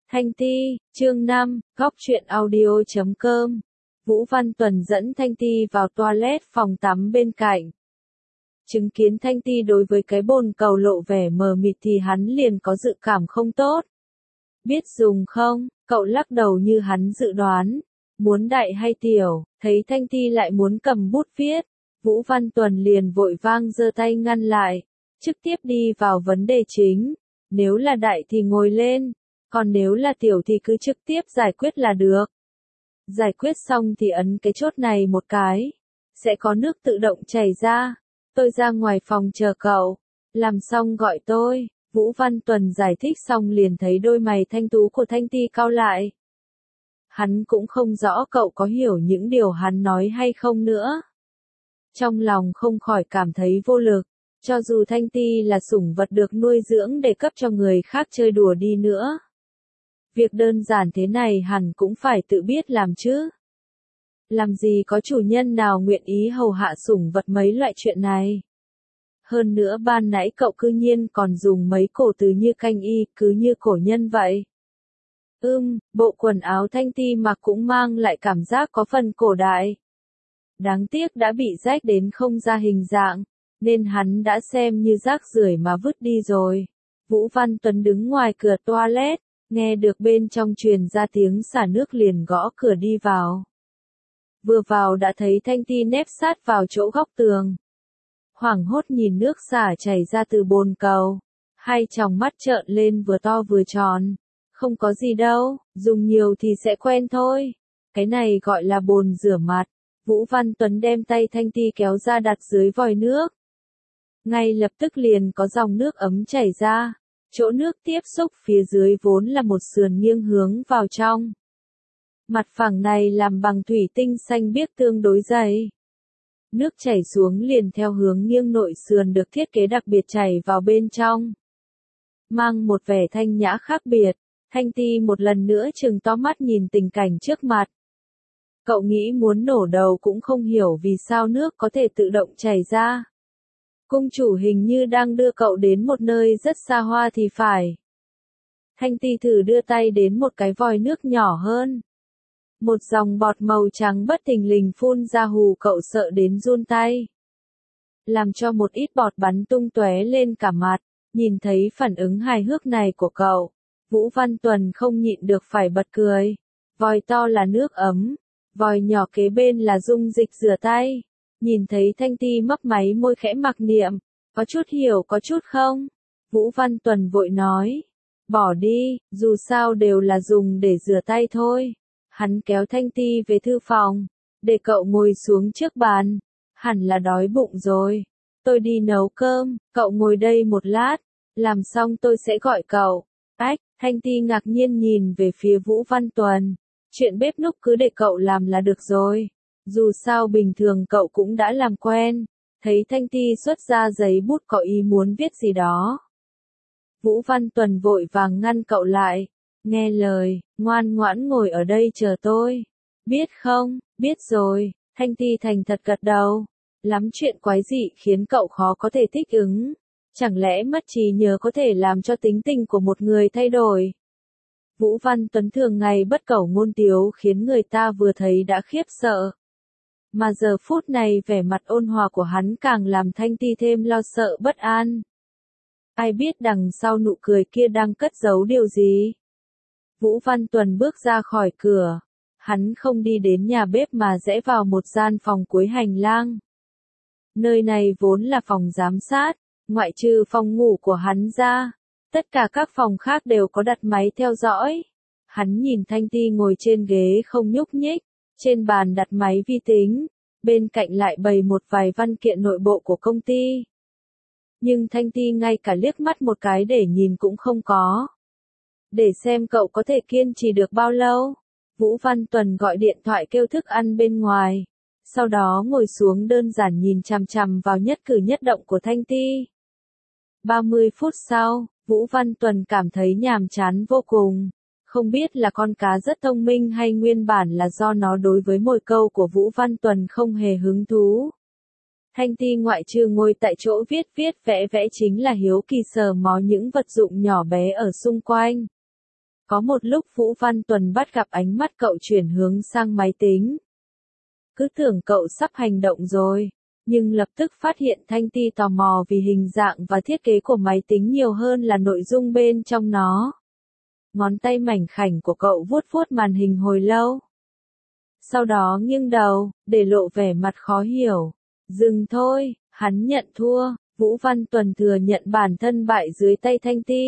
Thanh Ti, chương 5, góc truyện audio.com. Vũ Văn Tuần dẫn Thanh Ti vào toilet phòng tắm bên cạnh. Chứng kiến Thanh Ti đối với cái bồn cầu lộ vẻ mờ mịt thì hắn liền có dự cảm không tốt. Biết dùng không? Cậu lắc đầu như hắn dự đoán. Muốn đại hay tiểu? Thấy Thanh Ti lại muốn cầm bút viết, Vũ Văn Tuần liền vội vang giơ tay ngăn lại, trực tiếp đi vào vấn đề chính. Nếu là đại thì ngồi lên, còn nếu là tiểu thì cứ trực tiếp giải quyết là được. Giải quyết xong thì ấn cái chốt này một cái, sẽ có nước tự động chảy ra. Tôi ra ngoài phòng chờ cậu, làm xong gọi tôi. Vũ Văn Tuần giải thích xong liền thấy đôi mày thanh tú của Thanh Ti cau lại. Hắn cũng không rõ cậu có hiểu những điều hắn nói hay không nữa. Trong lòng không khỏi cảm thấy vô lực, cho dù Thanh Ti là sủng vật được nuôi dưỡng để cấp cho người khác chơi đùa đi nữa. Việc đơn giản thế này hẳn cũng phải tự biết làm chứ. Làm gì có chủ nhân nào nguyện ý hầu hạ sủng vật mấy loại chuyện này. Hơn nữa ban nãy cậu cư nhiên còn dùng mấy cổ từ như canh y, cứ như cổ nhân vậy. Bộ quần áo Thanh Ti mặc cũng mang lại cảm giác có phần cổ đại. Đáng tiếc đã bị rách đến không ra hình dạng, nên hắn đã xem như rác rưởi mà vứt đi rồi. Vũ Văn Tuấn đứng ngoài cửa toilet, nghe được bên trong truyền ra tiếng xả nước liền gõ cửa đi vào. Vừa vào đã thấy Thanh Ti nép sát vào chỗ góc tường. Hoảng hốt nhìn nước xả chảy ra từ bồn cầu, hai tròng mắt trợn lên vừa to vừa tròn. Không có gì đâu, dùng nhiều thì sẽ quen thôi. Cái này gọi là bồn rửa mặt. Vũ Văn Tuấn đem tay Thanh Ti kéo ra đặt dưới vòi nước. Ngay lập tức liền có dòng nước ấm chảy ra. Chỗ nước tiếp xúc phía dưới vốn là một sườn nghiêng hướng vào trong. Mặt phẳng này làm bằng thủy tinh xanh biếc tương đối dày. Nước chảy xuống liền theo hướng nghiêng nội sườn được thiết kế đặc biệt chảy vào bên trong. Mang một vẻ thanh nhã khác biệt, Thanh Ti một lần nữa trừng to mắt nhìn tình cảnh trước mặt. Cậu nghĩ muốn nổ đầu cũng không hiểu vì sao nước có thể tự động chảy ra. Cung chủ hình như đang đưa cậu đến một nơi rất xa hoa thì phải. Thanh Ti thử đưa tay đến một cái vòi nước nhỏ hơn. Một dòng bọt màu trắng bất thình lình phun ra hù cậu sợ đến run tay. Làm cho một ít bọt bắn tung tóe lên cả mặt, nhìn thấy phản ứng hài hước này của cậu. Vũ Văn Tuần không nhịn được phải bật cười. Vòi to là nước ấm, vòi nhỏ kế bên là dung dịch rửa tay. Nhìn thấy Thanh Ti mấp máy môi khẽ mặc niệm, có chút hiểu có chút không? Vũ Văn Tuần vội nói, bỏ đi, dù sao đều là dùng để rửa tay thôi. Hắn kéo Thanh Ti về thư phòng, để cậu ngồi xuống trước bàn. Hẳn là đói bụng rồi. Tôi đi nấu cơm, cậu ngồi đây một lát, làm xong tôi sẽ gọi cậu. Thanh Ti ngạc nhiên nhìn về phía Vũ Văn Tuần. Chuyện bếp núc cứ để cậu làm là được rồi. Dù sao bình thường cậu cũng đã làm quen. Thấy Thanh Ti xuất ra giấy bút có ý muốn viết gì đó. Vũ Văn Tuần vội vàng ngăn cậu lại. Nghe lời, ngoan ngoãn ngồi ở đây chờ tôi. Biết không? Biết rồi. Thanh Ti thành thật gật đầu. Lắm chuyện quái dị khiến cậu khó có thể thích ứng. Chẳng lẽ mất trí nhớ có thể làm cho tính tình của một người thay đổi? Vũ Văn Tuấn thường ngày bất cẩu ngôn tiếu khiến người ta vừa thấy đã khiếp sợ. Mà giờ phút này vẻ mặt ôn hòa của hắn càng làm Thanh Ti thêm lo sợ bất an. Ai biết đằng sau nụ cười kia đang cất giấu điều gì? Vũ Văn Tuần bước ra khỏi cửa. Hắn không đi đến nhà bếp mà rẽ vào một gian phòng cuối hành lang. Nơi này vốn là phòng giám sát, ngoại trừ phòng ngủ của hắn ra. Tất cả các phòng khác đều có đặt máy theo dõi. Hắn nhìn Thanh Ti ngồi trên ghế không nhúc nhích, trên bàn đặt máy vi tính, bên cạnh lại bày một vài văn kiện nội bộ của công ty. Nhưng Thanh Ti ngay cả liếc mắt một cái để nhìn cũng không có. Để xem cậu có thể kiên trì được bao lâu. Vũ Văn Tuần gọi điện thoại kêu thức ăn bên ngoài. Sau đó ngồi xuống đơn giản nhìn chằm chằm vào nhất cử nhất động của Thanh Ti. 30 phút sau, Vũ Văn Tuần cảm thấy nhàm chán vô cùng. Không biết là con cá rất thông minh hay nguyên bản là do nó đối với mồi câu của Vũ Văn Tuần không hề hứng thú. Thanh Ti ngoại trừ ngồi tại chỗ viết vẽ chính là hiếu kỳ sờ mó những vật dụng nhỏ bé ở xung quanh. Có một lúc Vũ Văn Tuần bắt gặp ánh mắt cậu chuyển hướng sang máy tính. Cứ tưởng cậu sắp hành động rồi, nhưng lập tức phát hiện Thanh Ti tò mò vì hình dạng và thiết kế của máy tính nhiều hơn là nội dung bên trong nó. Ngón tay mảnh khảnh của cậu vuốt vuốt màn hình hồi lâu. Sau đó nghiêng đầu, để lộ vẻ mặt khó hiểu. Dừng thôi, hắn nhận thua, Vũ Văn Tuần thừa nhận bản thân bại dưới tay Thanh Ti.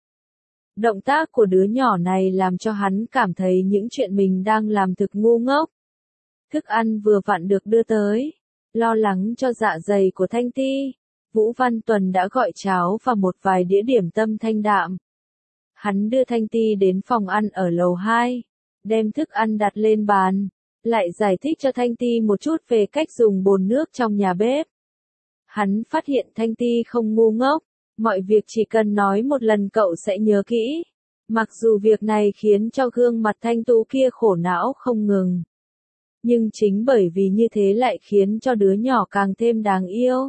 Động tác của đứa nhỏ này làm cho hắn cảm thấy những chuyện mình đang làm thực ngu ngốc. Thức ăn vừa vặn được đưa tới. Lo lắng cho dạ dày của Thanh Ti, Vũ Văn Tuần đã gọi cháo và một vài đĩa điểm tâm thanh đạm. Hắn đưa Thanh Ti đến phòng ăn ở lầu 2, đem thức ăn đặt lên bàn, lại giải thích cho Thanh Ti một chút về cách dùng bồn nước trong nhà bếp. Hắn phát hiện Thanh Ti không ngu ngốc, mọi việc chỉ cần nói một lần cậu sẽ nhớ kỹ. Mặc dù việc này khiến cho gương mặt thanh tú kia khổ não không ngừng. Nhưng chính bởi vì như thế lại khiến cho đứa nhỏ càng thêm đáng yêu.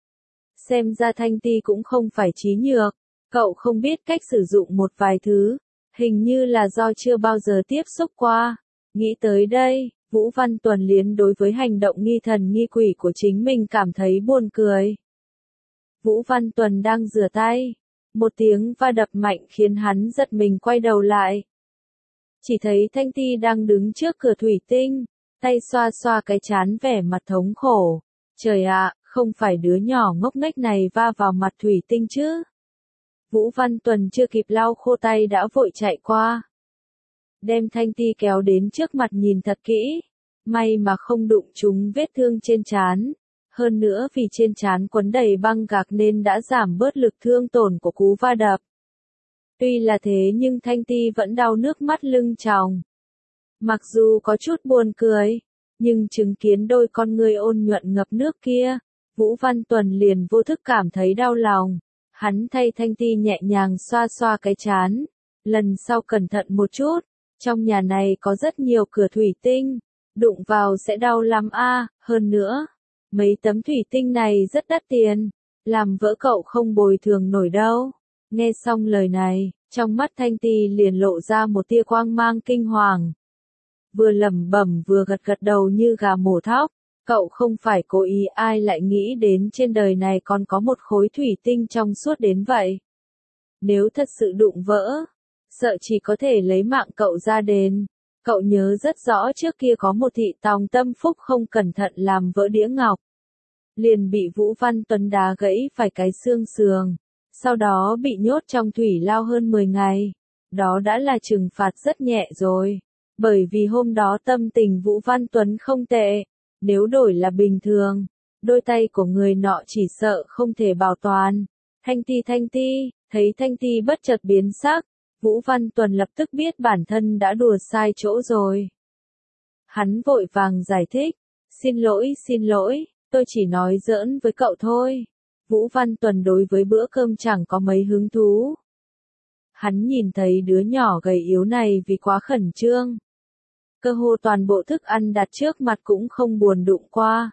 Xem ra Thanh Ti cũng không phải trí nhược, cậu không biết cách sử dụng một vài thứ, hình như là do chưa bao giờ tiếp xúc qua. Nghĩ tới đây, Vũ Văn Tuần liền đối với hành động nghi thần nghi quỷ của chính mình cảm thấy buồn cười. Vũ Văn Tuần đang rửa tay, một tiếng va đập mạnh khiến hắn giật mình quay đầu lại. Chỉ thấy Thanh Ti đang đứng trước cửa thủy tinh, tay xoa xoa cái trán vẻ mặt thống khổ. Trời ạ, không phải đứa nhỏ ngốc nghếch này va vào mặt thủy tinh chứ? Vũ Văn Tuần chưa kịp lau khô tay đã vội chạy qua. Đem Thanh Ti kéo đến trước mặt nhìn thật kỹ. May mà không đụng trúng vết thương trên trán. Hơn nữa vì trên trán quấn đầy băng gạc nên đã giảm bớt lực thương tổn của cú va đập. Tuy là thế nhưng Thanh Ti vẫn đau nước mắt lưng tròng. Mặc dù có chút buồn cười, nhưng chứng kiến đôi con ngươi ôn nhuận ngập nước kia, Vũ Văn Tuần liền vô thức cảm thấy đau lòng. Hắn thay Thanh Ti nhẹ nhàng xoa xoa cái trán. Lần sau cẩn thận một chút, trong nhà này có rất nhiều cửa thủy tinh, đụng vào sẽ đau lắm a. Hơn nữa, mấy tấm thủy tinh này rất đắt tiền, làm vỡ cậu không bồi thường nổi đâu. Nghe xong lời này, trong mắt Thanh Ti liền lộ ra một tia quang mang kinh hoàng. Vừa lẩm bẩm vừa gật gật đầu như gà mổ thóc, cậu không phải cố ý, ai lại nghĩ đến trên đời này còn có một khối thủy tinh trong suốt đến vậy. Nếu thật sự đụng vỡ, sợ chỉ có thể lấy mạng cậu ra đền. Cậu nhớ rất rõ trước kia có một thị tòng tâm phúc không cẩn thận làm vỡ đĩa ngọc. Liền bị Vũ Văn Tuần đá gãy phải cái xương sườn, sau đó bị nhốt trong thủy lao hơn 10 ngày. Đó đã là trừng phạt rất nhẹ rồi. Bởi vì hôm đó tâm tình Vũ Văn Tuấn không tệ, nếu đổi là bình thường, đôi tay của người nọ chỉ sợ không thể bảo toàn. Thanh Ti, thấy Thanh Ti bất chợt biến sắc, Vũ Văn Tuần lập tức biết bản thân đã đùa sai chỗ rồi. Hắn vội vàng giải thích, xin lỗi, tôi chỉ nói giỡn với cậu thôi. Vũ Văn Tuần đối với bữa cơm chẳng có mấy hứng thú. Hắn nhìn thấy đứa nhỏ gầy yếu này vì quá khẩn trương. Cơ hồ toàn bộ thức ăn đặt trước mặt cũng không buồn đụng qua.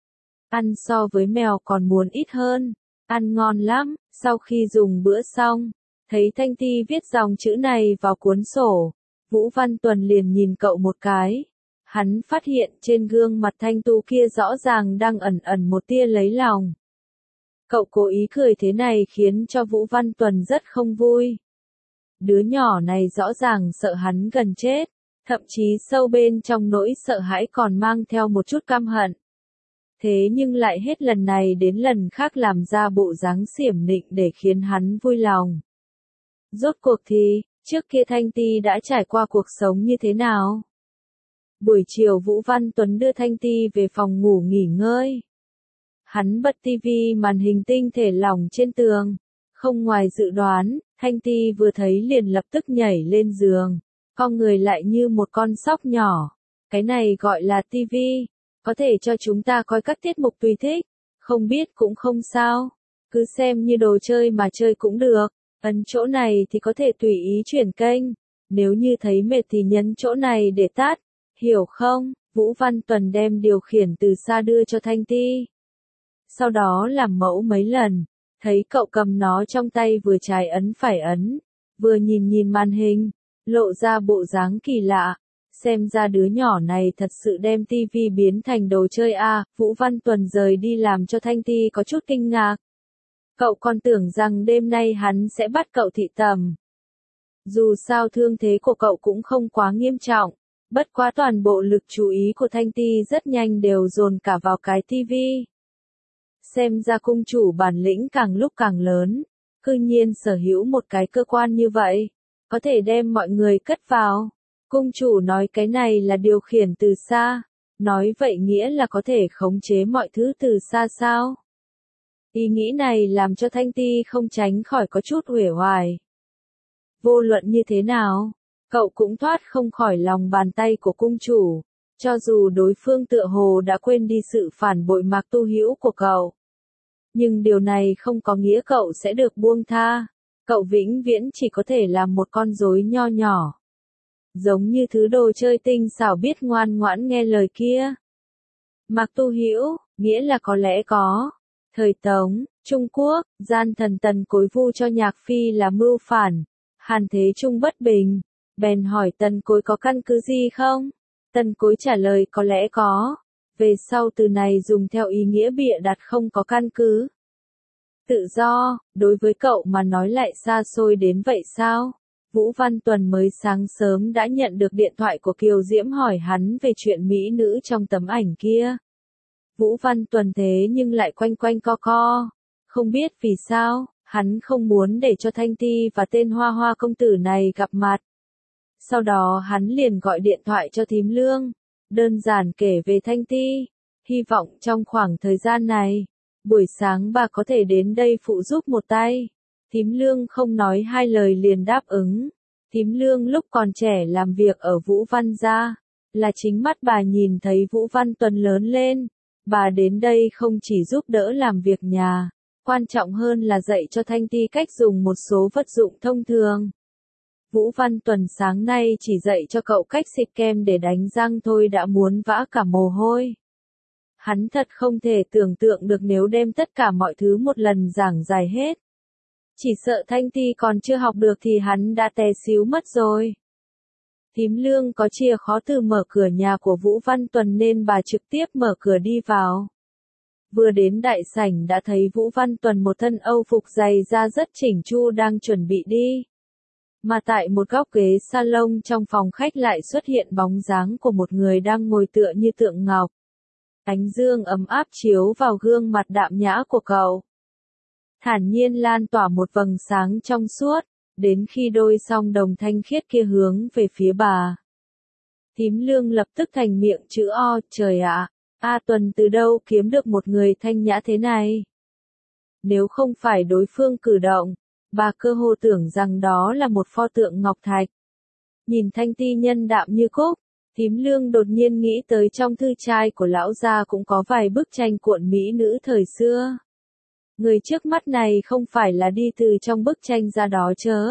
Ăn so với mèo còn muốn ít hơn, ăn ngon lắm. Sau khi dùng bữa xong, thấy Thanh Ti viết dòng chữ này vào cuốn sổ, Vũ Văn Tuần liền nhìn cậu một cái. Hắn phát hiện trên gương mặt thanh tú kia rõ ràng đang ẩn ẩn một tia lấy lòng. Cậu cố ý cười thế này khiến cho Vũ Văn Tuần rất không vui. Đứa nhỏ này rõ ràng sợ hắn gần chết, thậm chí sâu bên trong nỗi sợ hãi còn mang theo một chút căm hận. Thế nhưng lại hết lần này đến lần khác làm ra bộ dáng xiểm nịnh để khiến hắn vui lòng. Rốt cuộc thì, trước kia Thanh Ti đã trải qua cuộc sống như thế nào? Buổi chiều Vũ Văn Tuấn đưa Thanh Ti về phòng ngủ nghỉ ngơi. Hắn bật tivi màn hình tinh thể lỏng trên tường. Không ngoài dự đoán, Thanh Ti vừa thấy liền lập tức nhảy lên giường. Con người lại như một con sóc nhỏ. Cái này gọi là tivi. Có thể cho chúng ta coi các tiết mục tùy thích. Không biết cũng không sao. Cứ xem như đồ chơi mà chơi cũng được. Ấn chỗ này thì có thể tùy ý chuyển kênh. Nếu như thấy mệt thì nhấn chỗ này để tắt. Hiểu không? Vũ Văn Tuần đem điều khiển từ xa đưa cho Thanh Ti. Sau đó làm mẫu mấy lần. Thấy cậu cầm nó trong tay vừa trái ấn phải ấn. Vừa nhìn màn hình. lộ ra bộ dáng kỳ lạ. Xem ra đứa nhỏ này thật sự đem tivi biến thành đồ chơi a. Vũ Văn Tuần rời đi làm cho Thanh Ti có chút kinh ngạc. Cậu còn tưởng rằng đêm nay hắn sẽ bắt cậu thị tầm. Dù sao thương thế của cậu cũng không quá nghiêm trọng. Bất quá toàn bộ lực chú ý của Thanh Ti rất nhanh đều dồn cả vào cái tivi. Xem ra cung chủ bản lĩnh càng lúc càng lớn. Cư nhiên sở hữu một cái cơ quan như vậy. Có thể đem mọi người cất vào. Cung chủ nói cái này là điều khiển từ xa. Nói vậy nghĩa là có thể khống chế mọi thứ từ xa sao? Ý nghĩ này làm cho Thanh Ti không tránh khỏi có chút uể oải. Vô luận như thế nào, cậu cũng thoát không khỏi lòng bàn tay của cung chủ. Cho dù đối phương tựa hồ đã quên đi sự phản bội Mạc Tu Hữu của cậu. Nhưng điều này không có nghĩa cậu sẽ được buông tha. Cậu vĩnh viễn chỉ có thể là một con rối nho nhỏ. Giống như thứ đồ chơi tinh xảo biết ngoan ngoãn nghe lời kia. Mạc Tu Hữu, nghĩa là có lẽ có. Thời Tống, Trung Quốc, gian thần Tần Cối vu cho Nhạc Phi là mưu phản. Hàn Thế Trung bất bình. Bèn hỏi Tần Cối có căn cứ gì không? Tần Cối trả lời có lẽ có. Về sau từ này dùng theo ý nghĩa bịa đặt không có căn cứ. Tự do, đối với cậu mà nói lại xa xôi đến vậy sao? Vũ Văn Tuần mới sáng sớm đã nhận được điện thoại của Kiều Diễm hỏi hắn về chuyện mỹ nữ trong tấm ảnh kia. Vũ Văn Tuần thế nhưng lại quanh quanh co co. Không biết vì sao, hắn không muốn để cho Thanh Ti và tên Hoa Hoa công tử này gặp mặt. Sau đó hắn liền gọi điện thoại cho Thím Lương. Đơn giản kể về Thanh Ti. Hy vọng trong khoảng thời gian này, buổi sáng bà có thể đến đây phụ giúp một tay. Thím Lương không nói hai lời liền đáp ứng. Thím Lương lúc còn trẻ làm việc ở Vũ Văn gia, là chính mắt bà nhìn thấy Vũ Văn Tuần lớn lên. Bà đến đây không chỉ giúp đỡ làm việc nhà, quan trọng hơn là dạy cho Thanh Ti cách dùng một số vật dụng thông thường. Vũ Văn Tuần sáng nay chỉ dạy cho cậu cách xịt kem để đánh răng thôi đã muốn vã cả mồ hôi. Hắn thật không thể tưởng tượng được nếu đem tất cả mọi thứ một lần giảng giải hết. Chỉ sợ Thanh Ti còn chưa học được thì hắn đã té xíu mất rồi. Thím Lương có chìa khóa từ mở cửa nhà của Vũ Văn Tuần nên bà trực tiếp mở cửa đi vào. Vừa đến đại sảnh đã thấy Vũ Văn Tuần một thân âu phục dày da rất chỉnh chu đang chuẩn bị đi. Mà tại một góc ghế salon trong phòng khách lại xuất hiện bóng dáng của một người đang ngồi tựa như tượng ngọc. Ánh dương ấm áp chiếu vào gương mặt đạm nhã của cậu. Thản nhiên lan tỏa một vầng sáng trong suốt, đến khi đôi song đồng thanh khiết kia hướng về phía bà. Thím Lương lập tức thành miệng chữ O, trời ạ, A Tuần từ đâu kiếm được một người thanh nhã thế này? Nếu không phải đối phương cử động, bà cơ hồ tưởng rằng đó là một pho tượng ngọc thạch. Nhìn Thanh Ti nhân đạm như cúc, Thím Lương đột nhiên nghĩ tới trong thư trai của lão gia cũng có vài bức tranh cuộn mỹ nữ thời xưa. Người trước mắt này không phải là đi từ trong bức tranh ra đó chớ.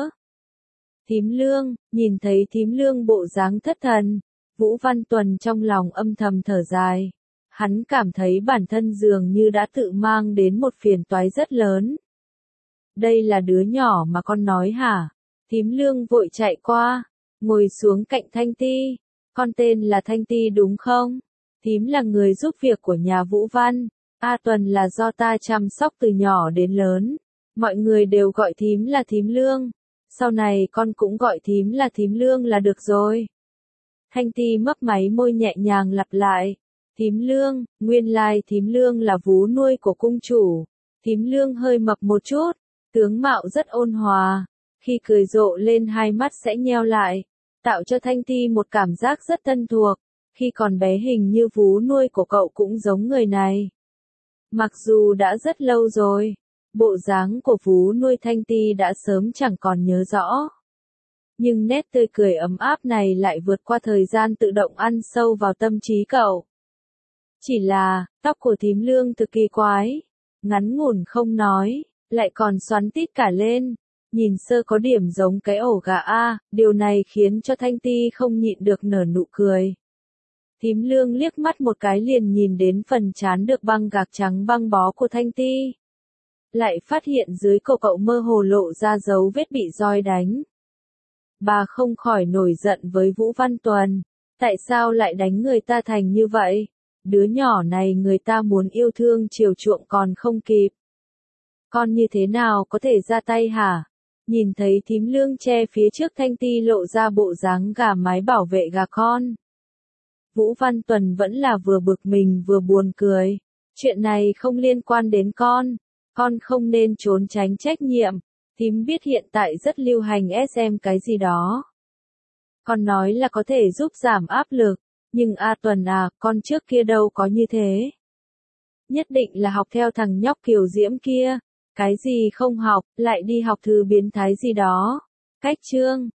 Thím Lương, nhìn thấy Thím Lương bộ dáng thất thần, Vũ Văn Tuần trong lòng âm thầm thở dài. Hắn cảm thấy bản thân dường như đã tự mang đến một phiền toái rất lớn. Đây là đứa nhỏ mà con nói hả? Thím Lương vội chạy qua, ngồi xuống cạnh Thanh Ti. Con tên là Thanh Ti đúng không? Thím là người giúp việc của nhà Vũ Văn. A Tuần là do ta chăm sóc từ nhỏ đến lớn. Mọi người đều gọi thím là Thím Lương. Sau này con cũng gọi thím là Thím Lương là được rồi. Thanh Ti mấp máy môi nhẹ nhàng lặp lại. Thím Lương, nguyên lai Thím Lương là vú nuôi của cung chủ. Thím Lương hơi mập một chút, tướng mạo rất ôn hòa. Khi cười rộ lên hai mắt sẽ nheo lại, tạo cho Thanh Ti một cảm giác rất thân thuộc. Khi còn bé hình như vú nuôi của cậu cũng giống người này. Mặc dù đã rất lâu rồi, bộ dáng của vú nuôi Thanh Ti đã sớm chẳng còn nhớ rõ. Nhưng nét tươi cười ấm áp này lại vượt qua thời gian tự động ăn sâu vào tâm trí cậu. Chỉ là, tóc của Thím Lương thực kỳ quái, ngắn ngủn không nói, lại còn xoắn tít cả lên, nhìn sơ có điểm giống cái ổ gà a, điều này khiến cho Thanh Ti không nhịn được nở nụ cười. Thím Lương liếc mắt một cái liền nhìn đến phần trán được băng gạc trắng băng bó của Thanh Ti. Lại phát hiện dưới cổ cậu mơ hồ lộ ra dấu vết bị roi đánh. Bà không khỏi nổi giận với Vũ Văn Tuần. Tại sao lại đánh người ta thành như vậy? Đứa nhỏ này người ta muốn yêu thương chiều chuộng còn không kịp. Con như thế nào có thể ra tay hả? Nhìn thấy thím Lương che phía trước Thanh Ti lộ ra bộ dáng gà mái bảo vệ gà con. Vũ Văn Tuần vẫn là vừa bực mình vừa buồn cười. Chuyện này không liên quan đến con không nên trốn tránh trách nhiệm. Thím biết hiện tại rất lưu hành SM cái gì đó. Con nói là có thể giúp giảm áp lực, nhưng Tuần à, con trước kia đâu có như thế. Nhất định là học theo thằng nhóc Kiều Diễm kia, cái gì không học, lại đi học thứ biến thái gì đó. Cách chương